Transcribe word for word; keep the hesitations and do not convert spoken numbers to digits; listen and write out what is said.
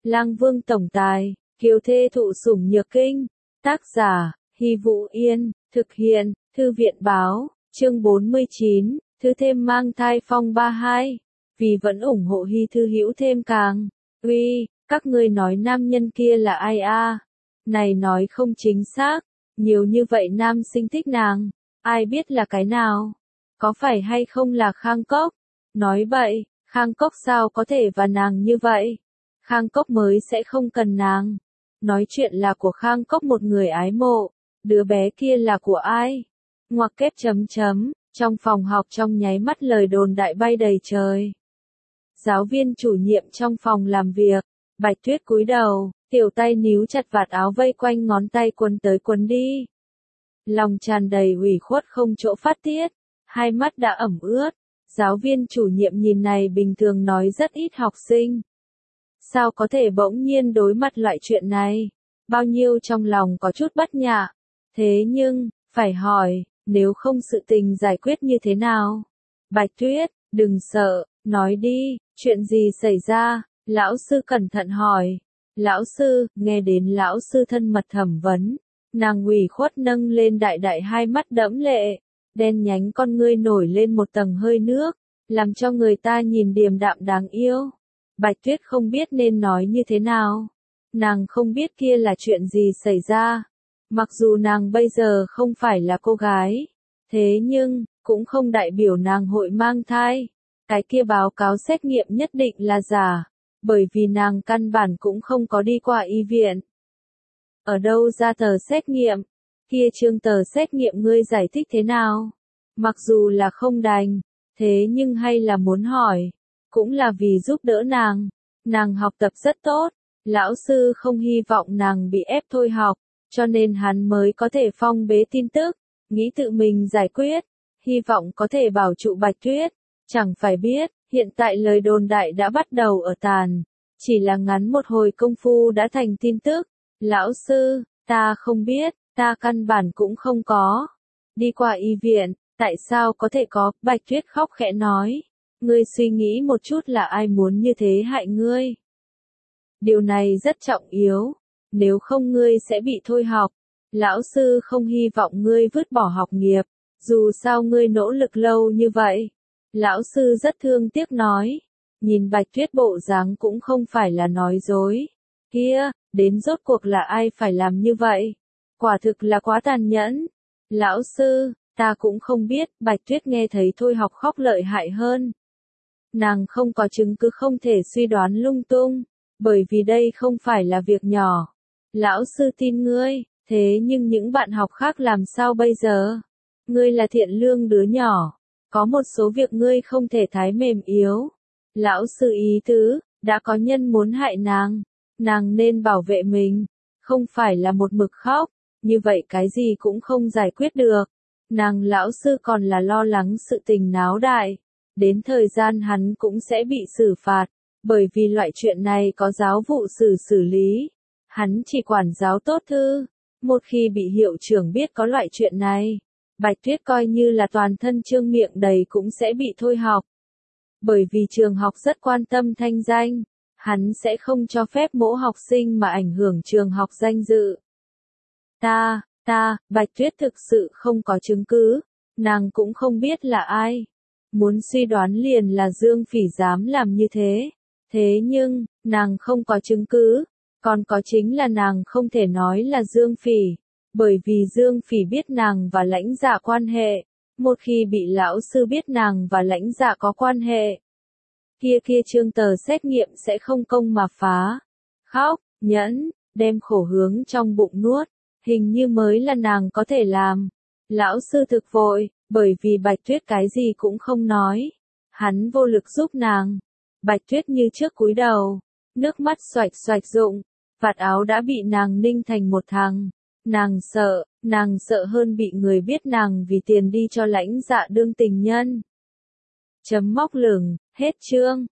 Lang Vương tổng tài, kiều thê thụ sủng nhược kinh. Tác giả, Hy Vũ Yên, thực hiện, Thư viện báo, chương bốn mươi chín, Thư thêm mang thai phong ba hai. Vì vẫn ủng hộ Hy Thư hữu thêm càng. Uy, các ngươi nói nam nhân kia là ai a? Này nói không chính xác, nhiều như vậy nam sinh thích nàng, ai biết là cái nào? Có phải hay không là Khang Cốc? Nói bậy, Khang Cốc sao có thể và nàng như vậy? Khang Cốc mới sẽ không cần nàng. Nói chuyện là của Khang Cốc một người ái mộ, đứa bé kia là của ai? Ngoặc kép chấm chấm, trong phòng học trong nháy mắt lời đồn đại bay đầy trời. Giáo viên chủ nhiệm trong phòng làm việc, Bạch Tuyết cúi đầu, tiểu tay níu chặt vạt áo vây quanh ngón tay quấn tới quấn đi. Lòng tràn đầy ủy khuất không chỗ phát tiết, hai mắt đã ẩm ướt. Giáo viên chủ nhiệm nhìn này bình thường nói rất ít học sinh. Sao có thể bỗng nhiên đối mặt loại chuyện này? Bao nhiêu trong lòng có chút bất nhã. Thế nhưng, phải hỏi, nếu không sự tình giải quyết như thế nào? Bạch Tuyết, đừng sợ, nói đi, chuyện gì xảy ra? Lão sư cẩn thận hỏi. Lão sư, nghe đến lão sư thân mật thẩm vấn. Nàng ủy khuất nâng lên đại đại hai mắt đẫm lệ. Đen nhánh con ngươi nổi lên một tầng hơi nước, làm cho người ta nhìn điềm đạm đáng yêu. Bạch Tuyết không biết nên nói như thế nào. Nàng không biết kia là chuyện gì xảy ra. Mặc dù nàng bây giờ không phải là cô gái, thế nhưng, cũng không đại biểu nàng hội mang thai. Cái kia báo cáo xét nghiệm nhất định là giả, bởi vì nàng căn bản cũng không có đi qua y viện. Ở đâu ra tờ xét nghiệm? Kia trương tờ xét nghiệm ngươi giải thích thế nào? Mặc dù là không đành, thế nhưng hay là muốn hỏi, cũng là vì giúp đỡ nàng. Nàng học tập rất tốt, lão sư không hy vọng nàng bị ép thôi học, cho nên hắn mới có thể phong bế tin tức, nghĩ tự mình giải quyết, hy vọng có thể bảo trụ Bạch Tuyết. Chẳng phải biết, hiện tại lời đồn đại đã bắt đầu ở tàn, chỉ là ngắn một hồi công phu đã thành tin tức. Lão sư, ta không biết, ta căn bản cũng không có đi qua y viện, tại sao có thể có? Bạch Tuyết khóc khẽ nói, ngươi suy nghĩ một chút là ai muốn như thế hại ngươi. Điều này rất trọng yếu, nếu không ngươi sẽ bị thôi học. Lão sư không hy vọng ngươi vứt bỏ học nghiệp, dù sao ngươi nỗ lực lâu như vậy. Lão sư rất thương tiếc nói, nhìn Bạch Tuyết bộ dáng cũng không phải là nói dối. Kia, đến rốt cuộc là ai phải làm như vậy? Quả thực là quá tàn nhẫn. Lão sư, ta cũng không biết. Bạch Tuyết nghe thấy thôi học khóc lợi hại hơn. Nàng không có chứng cứ không thể suy đoán lung tung, bởi vì đây không phải là việc nhỏ. Lão sư tin ngươi, thế nhưng những bạn học khác làm sao bây giờ? Ngươi là thiện lương đứa nhỏ, có một số việc ngươi không thể thái mềm yếu. Lão sư ý tứ, đã có nhân muốn hại nàng, nàng nên bảo vệ mình, không phải là một mực khóc, như vậy cái gì cũng không giải quyết được. Nàng lão sư còn là lo lắng sự tình náo đại, đến thời gian hắn cũng sẽ bị xử phạt, bởi vì loại chuyện này có giáo vụ xử xử lý. Hắn chỉ quản giáo tốt thư, một khi bị hiệu trưởng biết có loại chuyện này, Bạch Tuyết coi như là toàn thân trương miệng đầy cũng sẽ bị thôi học. Bởi vì trường học rất quan tâm thanh danh, hắn sẽ không cho phép mỗi học sinh mà ảnh hưởng trường học danh dự. Ta, ta, Bạch Tuyết thực sự không có chứng cứ, nàng cũng không biết là ai. Muốn suy đoán liền là Dương Phỉ dám làm như thế. Thế nhưng, nàng không có chứng cứ, còn có chính là nàng không thể nói là Dương Phỉ, bởi vì Dương Phỉ biết nàng và Lãnh Dạ quan hệ. Một khi bị lão sư biết nàng và Lãnh Dạ có quan hệ, kia kia trương tờ xét nghiệm sẽ không công mà phá. Khóc, nhẫn, đem khổ hướng trong bụng nuốt, hình như mới là nàng có thể làm. Lão sư thực vội, bởi vì Bạch Tuyết cái gì cũng không nói. Hắn vô lực giúp nàng. Bạch Tuyết như trước cúi đầu, nước mắt xoạch xoạch rụng, vạt áo đã bị nàng ninh thành một thằng. Nàng sợ, nàng sợ hơn bị người biết nàng vì tiền đi cho Lãnh Dạ đương tình nhân. Chấm móc lửng, hết chương.